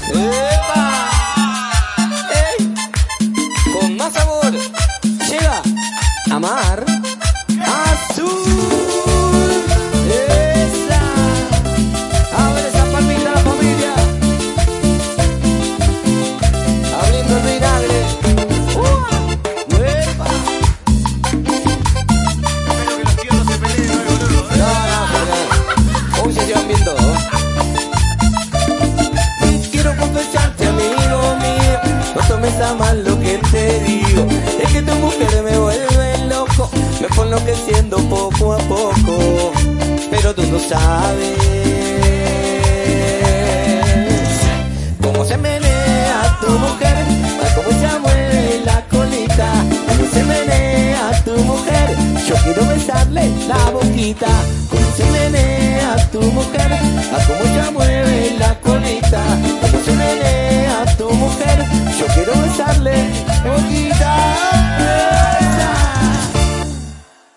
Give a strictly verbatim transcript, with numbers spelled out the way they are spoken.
¡Epa! ¡Ey! Con más sabor llega Amar Azul. ¡Esa! A ver esa palmita a la familia. Abriendo el vinagre. ¡Uh! ¡Epa! Espero que los tíos no se peleen hoy, boludo. No, no, hoy se llevan bien todos. Quiero confesarte, amigo mío, no tomes a mal lo que te digo. Es que tu mujer me vuelve loco, me fue enloqueciendo poco a poco, pero tú no sabes cómo se menea tu mujer, cómo se mueve la colita, cómo se menea tu mujer. Yo quiero besarle la boquita, cómo se menea tu mujer, a cómo ella mueve la colita, cómo se menea tu mujer. Yo quiero besarle la boquita.